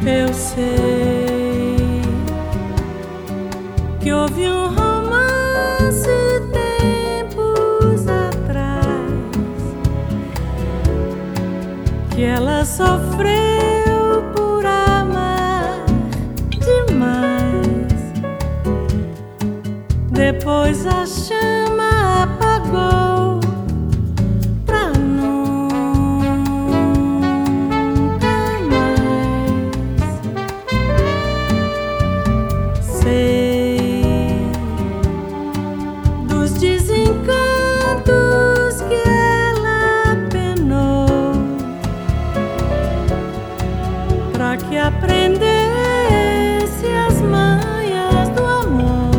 Eu sei que houve um romance tempos atrás, que ela sofreu por amar demais. Depois a chama apagou pra nunca mais. Sei dos desencantos que ela penou, pra que aprendesse as manhas do amor.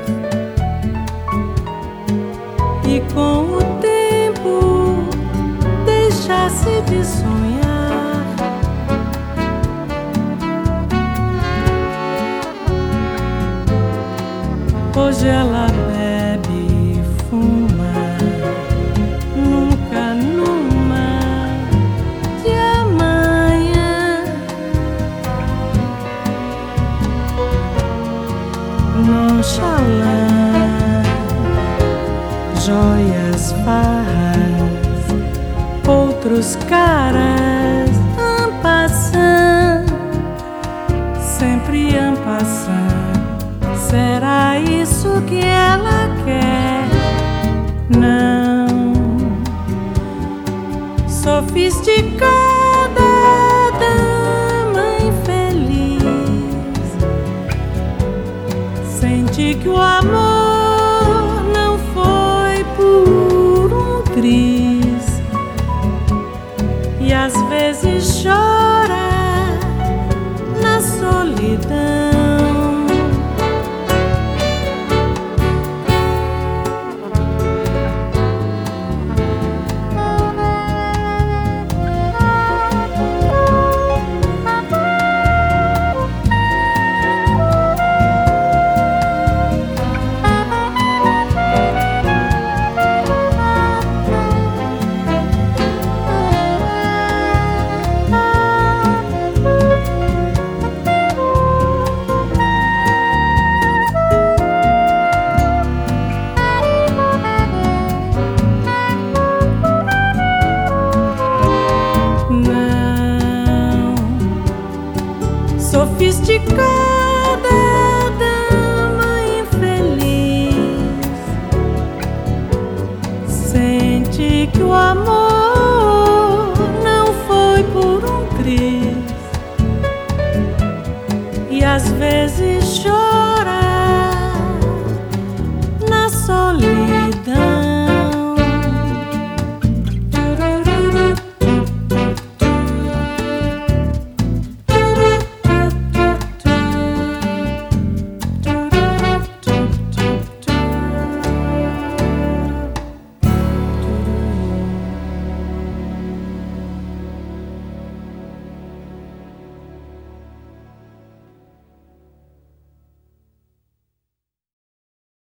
E com o tempo deixasse de sonhar. Hoje ela bebe e fuma, nunca numa de amanhã. Nonchalant, joias, farras, outros caras, en passant, sempre en passant. Será isso que ela quer? Não. Sofisticada dama infeliz, sente que o amor não foi por um triz, e às vezes chora na solidão. Sofisticada dama infeliz, sente que o amor